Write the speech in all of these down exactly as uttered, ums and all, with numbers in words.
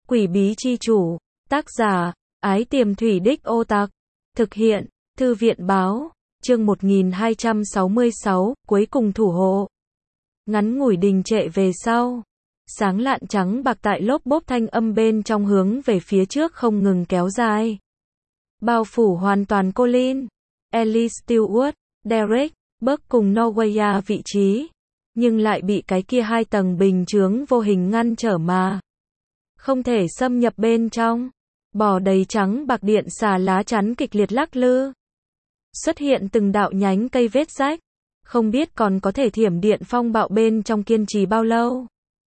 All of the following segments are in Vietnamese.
Quỷ bí chi chủ, tác giả, Ái Tiềm Thủy Đích Ô Tặc, thực hiện, Thư viện báo, chương một nghìn hai trăm sáu mươi sáu, cuối cùng thủ hộ. Ngắn ngủi đình trệ về sau. Sáng lạn trắng bạc tại lốp bốp thanh âm bên trong hướng về phía trước không ngừng kéo dài. Bao phủ hoàn toàn Colin, Ellie Stewart, Derek, Burke cùng Norwaya vị trí. Nhưng lại bị cái kia hai tầng bình chướng vô hình ngăn trở mà. Không thể xâm nhập bên trong. Bò đầy trắng bạc điện xà lá chắn kịch liệt lắc lư. Xuất hiện từng đạo nhánh cây vết rách. Không biết còn có thể thiểm điện phong bạo bên trong kiên trì bao lâu.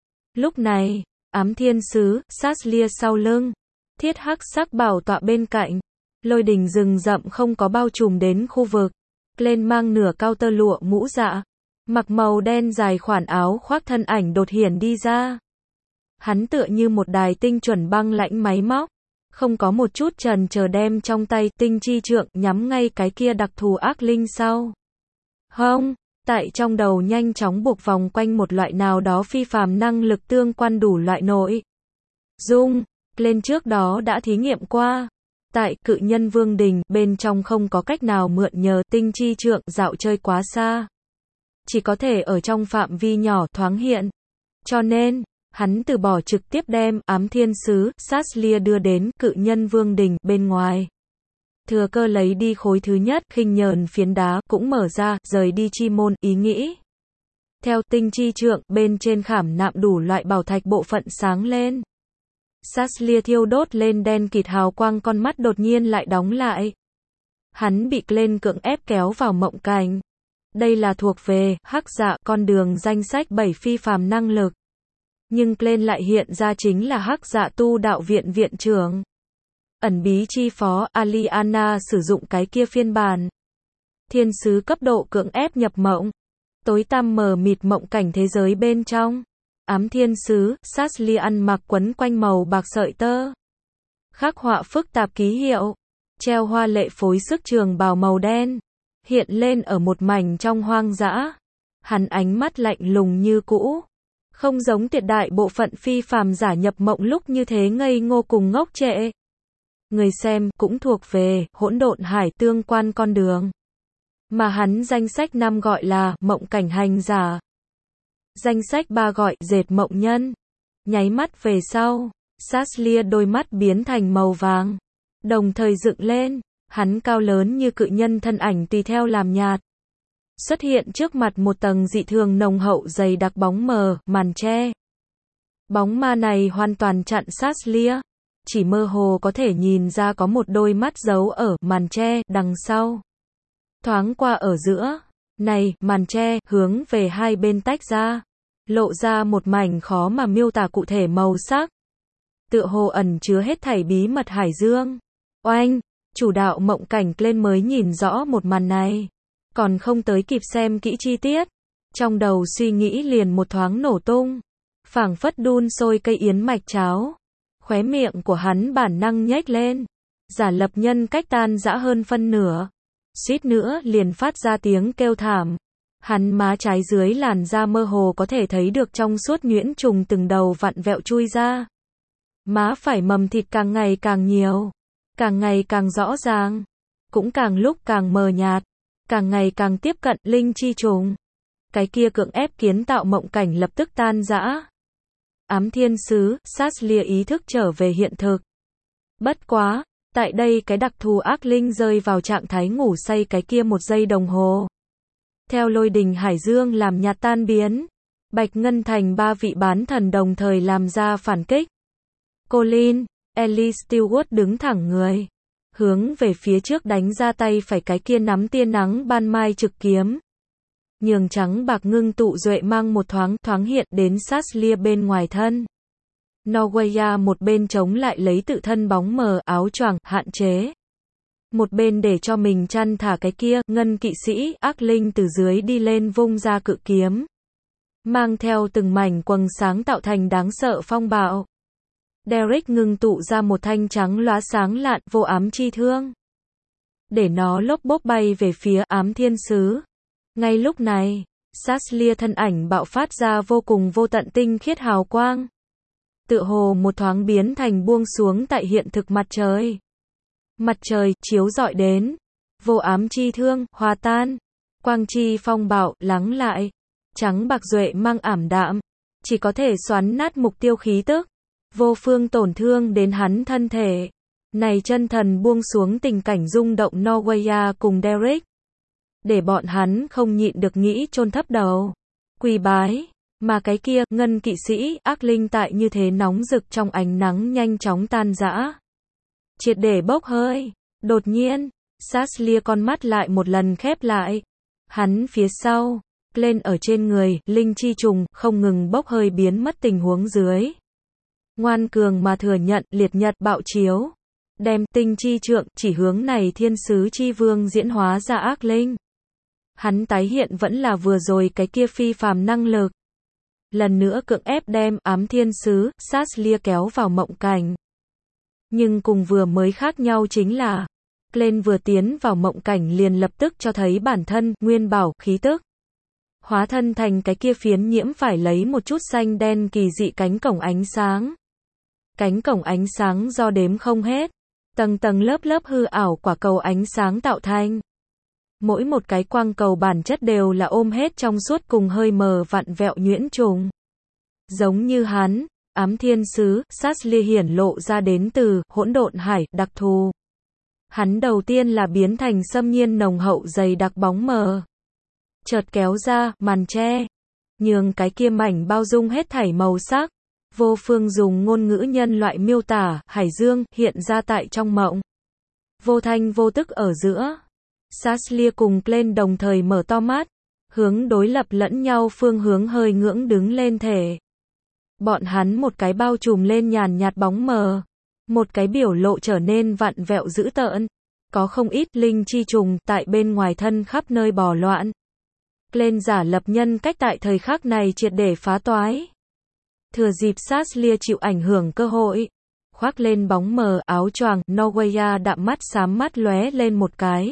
Lúc này, ám thiên sứ, Saslia sau lưng. Thiết hắc sắc bảo tọa bên cạnh. Lôi đình rừng rậm không có bao trùm đến khu vực. Lên mang nửa cao tơ lụa mũ dạ. Mặc màu đen dài khoản áo khoác thân ảnh đột hiển đi ra. Hắn tựa như một đài tinh chuẩn băng lãnh máy móc. Không có một chút chần chờ đem trong tay tinh chi trượng nhắm ngay cái kia đặc thù ác linh sau. Hông, tại trong đầu nhanh chóng buộc vòng quanh một loại nào đó phi phàm năng lực tương quan đủ loại nội. Dung, lên trước đó đã thí nghiệm qua. Tại cự nhân vương đình bên trong không có cách nào mượn nhờ tinh chi trượng dạo chơi quá xa. Chỉ có thể ở trong phạm vi nhỏ thoáng hiện. Cho nên, hắn từ bỏ trực tiếp đem ám thiên sứ, Saslia đưa đến cự nhân vương đình bên ngoài. Thừa cơ lấy đi khối thứ nhất, khinh nhờn phiến đá cũng mở ra, rời đi chi môn, ý nghĩ. Theo tinh chi trượng, bên trên khảm nạm đủ loại bảo thạch bộ phận sáng lên. Saslia thiêu đốt lên đen kịt hào quang, con mắt đột nhiên lại đóng lại. Hắn bị Glenn cưỡng ép kéo vào mộng cảnh. Đây là thuộc về hắc dạ con đường danh sách bảy phi phàm năng lực. Nhưng Glenn lại hiện ra chính là hắc dạ tu đạo viện viện trưởng. Ẩn bí chi phó Aliana sử dụng cái kia phiên bản. Thiên sứ cấp độ cưỡng ép nhập mộng. Tối tăm mờ mịt mộng cảnh thế giới bên trong. Ám thiên sứ, Saslia ăn mặc quấn quanh màu bạc sợi tơ. Khắc họa phức tạp ký hiệu. Treo hoa lệ phối sức trường bào màu đen. Hiện lên ở một mảnh trong hoang dã. Hắn ánh mắt lạnh lùng như cũ. Không giống tuyệt đại bộ phận phi phàm giả nhập mộng lúc như thế ngây ngô cùng ngốc trệ. Người xem cũng thuộc về hỗn độn hải tương quan con đường. Mà hắn danh sách năm gọi là mộng cảnh hành giả. Danh sách ba gọi dệt mộng nhân. Nháy mắt về sau, Saslia đôi mắt biến thành màu vàng. Đồng thời dựng lên, hắn cao lớn như cự nhân thân ảnh tùy theo làm nhạt. Xuất hiện trước mặt một tầng dị thường nồng hậu dày đặc bóng mờ, màn che. Bóng ma này hoàn toàn chặn Saslia. Chỉ mơ hồ có thể nhìn ra có một đôi mắt giấu ở màn che đằng sau. Thoáng qua ở giữa. Này, màn che, hướng về hai bên tách ra. Lộ ra một mảnh khó mà miêu tả cụ thể màu sắc. Tựa hồ ẩn chứa hết thảy bí mật hải dương. Oanh, chủ đạo mộng cảnh lên mới nhìn rõ một màn này. Còn không tới kịp xem kỹ chi tiết. Trong đầu suy nghĩ liền một thoáng nổ tung. Phảng phất đun sôi cây yến mạch cháo. Khóe miệng của hắn bản năng nhếch lên. Giả lập nhân cách tan rã hơn phân nửa. Suýt nữa liền phát ra tiếng kêu thảm. Hắn má trái dưới làn da mơ hồ có thể thấy được trong suốt nhuyễn trùng từng đầu vặn vẹo chui ra. Má phải mầm thịt càng ngày càng nhiều. Càng ngày càng rõ ràng. Cũng càng lúc càng mờ nhạt. Càng ngày càng tiếp cận linh chi trùng. Cái kia cưỡng ép kiến tạo mộng cảnh lập tức tan rã. Ám thiên sứ, Saslia ý thức trở về hiện thực. Bất quá, tại đây cái đặc thù ác linh rơi vào trạng thái ngủ say cái kia một giây đồng hồ. Theo lôi đình hải dương làm nhạt tan biến. Bạch Ngân Thành ba vị bán thần đồng thời làm ra phản kích. Colin, Ellie Stewart đứng thẳng người. Hướng về phía trước đánh ra tay phải cái kia nắm tia nắng ban mai trực kiếm. Nhường trắng bạc ngưng tụ duệ mang một thoáng thoáng hiện đến Saslia bên ngoài thân. Norwaya một bên chống lại lấy tự thân bóng mờ áo choàng hạn chế. Một bên để cho mình chăn thả cái kia ngân kỵ sĩ ác linh từ dưới đi lên vung ra cự kiếm. Mang theo từng mảnh quầng sáng tạo thành đáng sợ phong bạo. Derek ngưng tụ ra một thanh trắng lóa sáng lạn vô ám chi thương. Để nó lốp bốp bay về phía ám thiên sứ. Ngay lúc này, Saslia thân ảnh bạo phát ra vô cùng vô tận tinh khiết hào quang. tựa hồ một thoáng biến thành buông xuống tại hiện thực mặt trời. Mặt trời chiếu rọi đến, vô ám chi thương, hòa tan, quang chi phong bạo, lắng lại, trắng bạc duệ mang ảm đạm, chỉ có thể xoắn nát mục tiêu khí tức, vô phương tổn thương đến hắn thân thể. Này chân thần buông xuống tình cảnh rung động Norweya cùng Derek, để bọn hắn không nhịn được nghĩ chôn thấp đầu, quỳ bái, mà cái kia, ngân kỵ sĩ, ác linh tại như thế nóng rực trong ánh nắng nhanh chóng tan rã. Triệt để bốc hơi, đột nhiên, Saslia con mắt lại một lần khép lại. Hắn phía sau, lên ở trên người, linh chi trùng, không ngừng bốc hơi biến mất tình huống dưới. Ngoan cường mà thừa nhận, liệt nhật bạo chiếu. Đem tinh chi trượng, chỉ hướng này thiên sứ chi vương diễn hóa ra ác linh. Hắn tái hiện vẫn là vừa rồi cái kia phi phàm năng lực. Lần nữa cưỡng ép đem ám thiên sứ, Saslia kéo vào mộng cảnh. Nhưng cùng vừa mới khác nhau chính là, Glenn vừa tiến vào mộng cảnh liền lập tức cho thấy bản thân, nguyên bảo, khí tức. Hóa thân thành cái kia phiến nhiễm phải lấy một chút xanh đen kỳ dị cánh cổng ánh sáng. Cánh cổng ánh sáng do đếm không hết, tầng tầng lớp lớp hư ảo quả cầu ánh sáng tạo thành. Mỗi một cái quang cầu bản chất đều là ôm hết trong suốt cùng hơi mờ vặn vẹo nhuyễn trùng. Giống như hắn, ám thiên sứ, Saslia hiển lộ ra đến từ hỗn độn hải, đặc thù. Hắn đầu tiên là biến thành xâm nhiên nồng hậu dày đặc bóng mờ. Chợt kéo ra, màn che. Nhường cái kia mảnh bao dung hết thảy màu sắc. Vô phương dùng ngôn ngữ nhân loại miêu tả, hải dương, hiện ra tại trong mộng. Vô thanh vô tức ở giữa. Saslia cùng Glenn đồng thời mở to mắt. Hướng đối lập lẫn nhau phương hướng hơi ngưỡng đứng lên thể. Bọn hắn một cái bao trùm lên nhàn nhạt bóng mờ. Một cái biểu lộ trở nên vặn vẹo dữ tợn. Có không ít linh chi trùng tại bên ngoài thân khắp nơi bò loạn. Glenn giả lập nhân cách tại thời khắc này triệt để phá toái. Thừa dịp Saslia chịu ảnh hưởng cơ hội. Khoác lên bóng mờ áo choàng, Norweya đạm mắt xám mắt lóe lên một cái.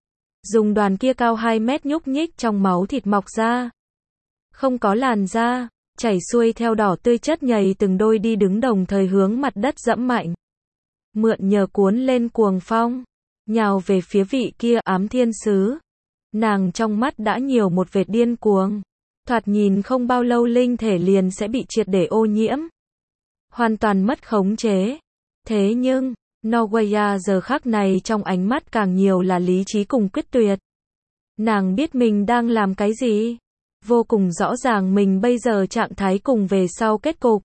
Dùng đoàn kia cao hai mét nhúc nhích trong máu thịt mọc ra. Không có làn da, chảy xuôi theo đỏ tươi chất nhầy từng đôi đi đứng đồng thời hướng mặt đất dẫm mạnh. Mượn nhờ cuốn lên cuồng phong, nhào về phía vị kia ám thiên sứ. Nàng trong mắt đã nhiều một vệt điên cuồng. Thoạt nhìn không bao lâu linh thể liền sẽ bị triệt để ô nhiễm. Hoàn toàn mất khống chế. Thế nhưng, Norweya giờ khắc này trong ánh mắt càng nhiều là lý trí cùng quyết tuyệt. Nàng biết mình đang làm cái gì. Vô cùng rõ ràng mình bây giờ trạng thái cùng về sau kết cục.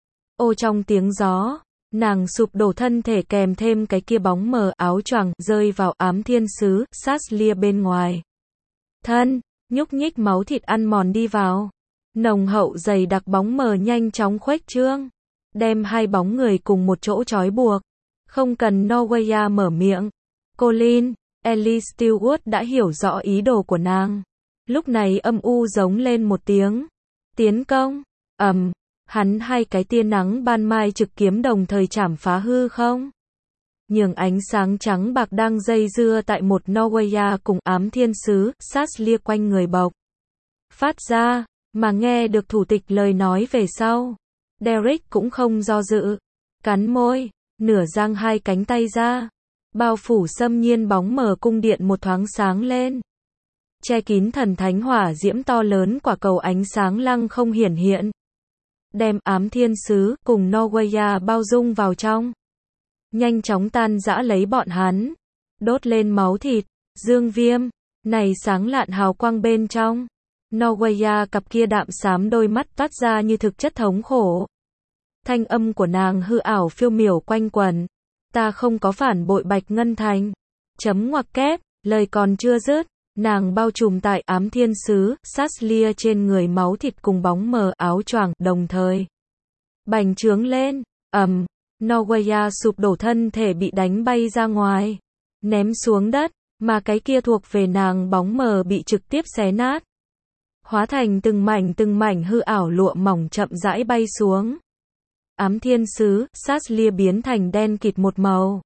Ô trong tiếng gió, nàng sụp đổ thân thể kèm thêm cái kia bóng mờ áo choàng rơi vào ám thiên sứ, Saslia bên ngoài. Thân, nhúc nhích máu thịt ăn mòn đi vào. Nồng hậu dày đặc bóng mờ nhanh chóng khuếch trương. Đem hai bóng người cùng một chỗ trói buộc. Không cần Norweya mở miệng. Colin, Ellie Stewart đã hiểu rõ ý đồ của nàng. Lúc này âm u giống lên một tiếng. Tiến công. ầm, um, hắn hai cái tia nắng ban mai trực kiếm đồng thời chảm phá hư không. Nhường ánh sáng trắng bạc đang dây dưa tại một Norweya cùng ám thiên sứ, Saslia quanh người bộc. Phát ra, mà nghe được thủ tịch lời nói về sau. Derek cũng không do dự. Cắn môi, nửa giang hai cánh tay ra. Bao phủ xâm nhiên bóng mờ cung điện một thoáng sáng lên. Che kín thần thánh hỏa diễm to lớn quả cầu ánh sáng lăng không hiển hiện. Đem ám thiên sứ cùng Norweya bao dung vào trong. Nhanh chóng tan rã lấy bọn hắn. Đốt lên máu thịt, dương viêm. Này sáng lạn hào quang bên trong. Norweya cặp kia đạm xám đôi mắt toát ra như thực chất thống khổ. Thanh âm của nàng hư ảo phiêu miểu quanh quẩn. Ta không có phản bội Bạch Ngân Thành. Chấm ngoặc kép, lời còn chưa dứt. Nàng bao trùm tại ám thiên sứ, Saslia trên người máu thịt cùng bóng mờ áo choàng, đồng thời. Bành trướng lên, ầm, um, Norweya sụp đổ thân thể bị đánh bay ra ngoài. Ném xuống đất, mà cái kia thuộc về nàng bóng mờ bị trực tiếp xé nát. Hóa thành từng mảnh từng mảnh hư ảo lụa mỏng chậm rãi bay xuống. Ám thiên sứ, Saslia biến thành đen kịt một màu.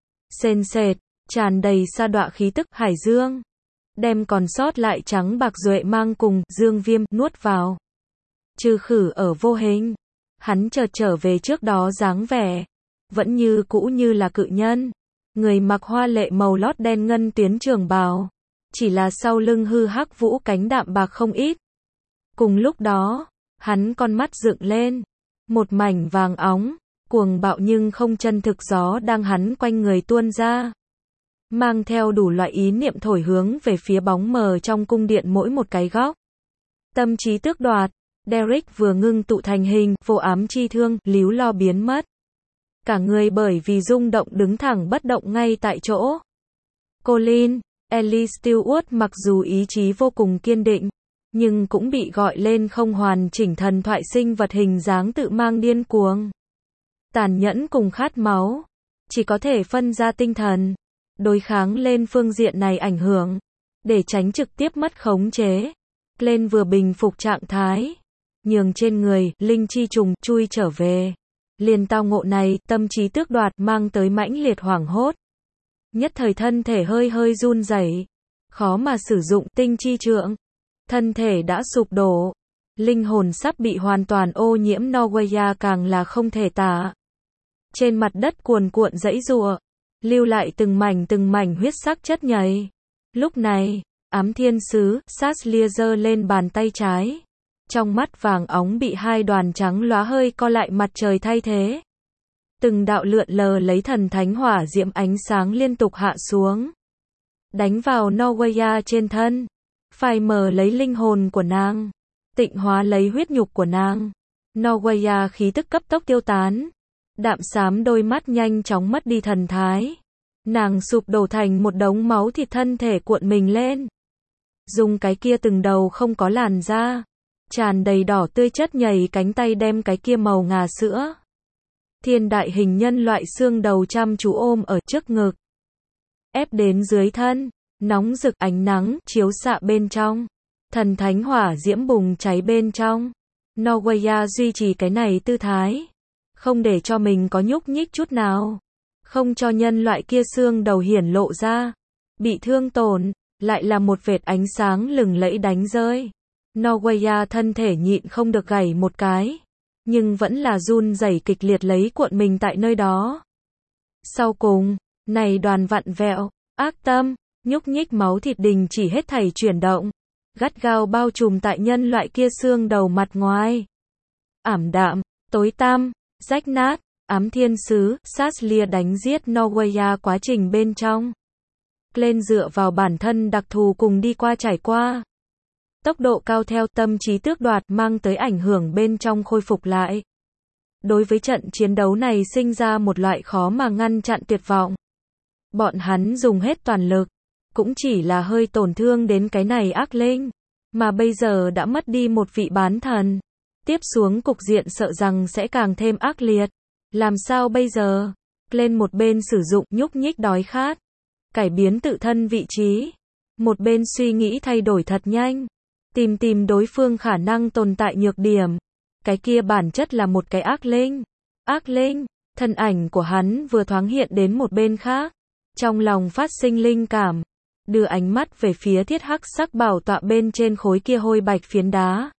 Sền sệt, tràn đầy sa đọa khí tức hải dương. Đem còn sót lại trắng bạc duệ mang cùng dương viêm nuốt vào. Trừ khử ở vô hình. hắn chợt trở về trước đó dáng vẻ, vẫn như cũ như là cự nhân, người mặc hoa lệ màu lót đen ngân tuyến trường bào, chỉ là sau lưng hư hắc vũ cánh đạm bạc không ít. Cùng lúc đó, hắn con mắt dựng lên, một mảnh vàng óng, cuồng bạo nhưng không chân thực gió đang hắn quanh người tuôn ra, mang theo đủ loại ý niệm thổi hướng về phía bóng mờ trong cung điện mỗi một cái góc. Tâm trí tước đoạt, Derek vừa ngưng tụ thành hình, vô ám chi thương, líu lo biến mất. Cả người bởi vì rung động đứng thẳng bất động ngay tại chỗ. Colin, Ellie Stewart mặc dù ý chí vô cùng kiên định, nhưng cũng bị gọi lên không hoàn chỉnh thần thoại sinh vật hình dáng tự mang điên cuồng, tàn nhẫn cùng khát máu, chỉ có thể phân ra tinh thần, đối kháng lên phương diện này ảnh hưởng, để tránh trực tiếp mất khống chế. Lên vừa bình phục trạng thái, nhường trên người, linh chi trùng, chui trở về. Liền tao ngộ này, tâm trí tước đoạt, mang tới mãnh liệt hoảng hốt. Nhất thời thân thể hơi hơi run rẩy, khó mà sử dụng tinh chi trượng. Thân thể đã sụp đổ, linh hồn sắp bị hoàn toàn ô nhiễm Norwegia càng là không thể tả. Trên mặt đất cuồn cuộn giãy giụa, lưu lại từng mảnh từng mảnh huyết sắc chất nhầy. Lúc này, ám thiên sứ, Saslia giơ lên bàn tay trái. Trong mắt vàng óng bị hai đoàn trắng lóa hơi co lại mặt trời thay thế. Từng đạo lượn lờ lấy thần thánh hỏa diễm ánh sáng liên tục hạ xuống, đánh vào Norwegia trên thân, phai mờ lấy linh hồn của nàng, tịnh hóa lấy huyết nhục của nàng. Norwegia khí tức cấp tốc tiêu tán, đạm xám đôi mắt nhanh chóng mất đi thần thái. Nàng sụp đổ thành một đống máu thịt, thân thể cuộn mình lên. Dùng cái kia từng đầu không có làn da, tràn đầy đỏ tươi chất nhầy cánh tay đem cái kia màu ngà sữa thiên đại hình nhân loại xương đầu chăm chú ôm ở trước ngực, ép đến dưới thân, nóng rực ánh nắng chiếu xạ bên trong, thần thánh hỏa diễm bùng cháy bên trong. Norwegia duy trì cái này tư thái, không để cho mình có nhúc nhích chút nào, không cho nhân loại kia xương đầu hiển lộ ra, bị thương tổn, lại là một vệt ánh sáng lừng lẫy đánh rơi. Norwegia thân thể nhịn không được gảy một cái, nhưng vẫn là run rẩy kịch liệt lấy cuộn mình tại nơi đó. Sau cùng, này đoàn vặn vẹo, ác tâm, nhúc nhích máu thịt đình chỉ hết thảy chuyển động, gắt gao bao trùm tại nhân loại kia xương đầu mặt ngoài. Ảm đạm, tối tăm, rách nát, ám thiên sứ, Saslia đánh giết Norwegia quá trình bên trong. Lên dựa vào bản thân đặc thù cùng đi qua trải qua. Tốc độ cao theo tâm trí tước đoạt mang tới ảnh hưởng bên trong khôi phục lại. Đối với trận chiến đấu này sinh ra một loại khó mà ngăn chặn tuyệt vọng. Bọn hắn dùng hết toàn lực, cũng chỉ là hơi tổn thương đến cái này ác linh, mà bây giờ đã mất đi một vị bán thần. Tiếp xuống cục diện sợ rằng sẽ càng thêm ác liệt. Làm sao bây giờ? Lên một bên sử dụng nhúc nhích đói khát, cải biến tự thân vị trí. Một bên suy nghĩ thay đổi thật nhanh. Tìm tìm đối phương khả năng tồn tại nhược điểm. Cái kia bản chất là một cái ác linh. Ác linh, thân ảnh của hắn vừa thoáng hiện đến một bên khác. Trong lòng phát sinh linh cảm. Đưa ánh mắt về phía thiết hắc sắc bảo tọa bên trên khối kia hôi bạch phiến đá.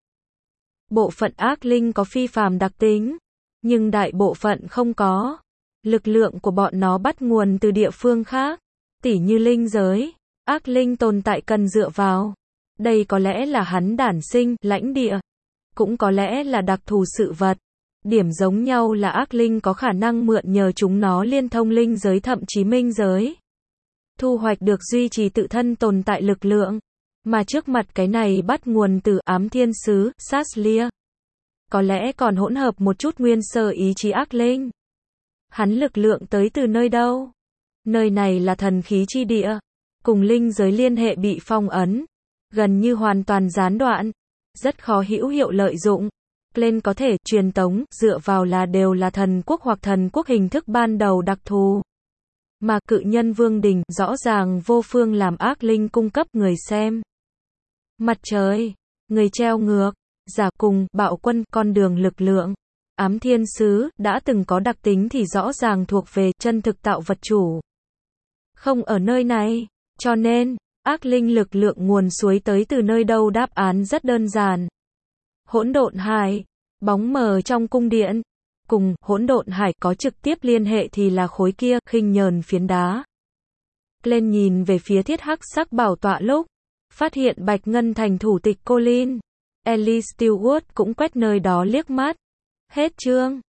Bộ phận ác linh có phi phàm đặc tính, nhưng đại bộ phận không có. Lực lượng của bọn nó bắt nguồn từ địa phương khác, tỉ như linh giới. Ác linh tồn tại cần dựa vào. Đây có lẽ là hắn đản sinh, lãnh địa. Cũng có lẽ là đặc thù sự vật. Điểm giống nhau là ác linh có khả năng mượn nhờ chúng nó liên thông linh giới thậm chí minh giới. Thu hoạch được duy trì tự thân tồn tại lực lượng. Mà trước mặt cái này bắt nguồn từ ám thiên sứ, Saslia. Có lẽ còn hỗn hợp một chút nguyên sơ ý chí ác linh. Hắn lực lượng tới từ nơi đâu? Nơi này là thần khí chi địa. Cùng linh giới liên hệ bị phong ấn. Gần như hoàn toàn gián đoạn. Rất khó hữu hiệu lợi dụng. Lên có thể truyền tống, dựa vào là đều là thần quốc hoặc thần quốc hình thức ban đầu đặc thù. Mà cự nhân vương đình, rõ ràng vô phương làm ác linh cung cấp người xem. Mặt trời, người treo ngược, giả cùng, bạo quân, con đường lực lượng. Ám thiên sứ, đã từng có đặc tính thì rõ ràng thuộc về chân thực tạo vật chủ. Không ở nơi này, cho nên, ác linh lực lượng nguồn suối tới từ nơi đâu đáp án rất đơn giản. Hỗn độn hải, Bóng mờ trong cung điện. Cùng hỗn độn hải có trực tiếp liên hệ thì là khối kia, khinh nhờn phiến đá. Lên nhìn về phía thiết hắc sắc bảo tọa lúc, phát hiện Bạch Ngân thành thủ tịch Colin. Ellie Stewart cũng quét nơi đó liếc mắt. Hết chương.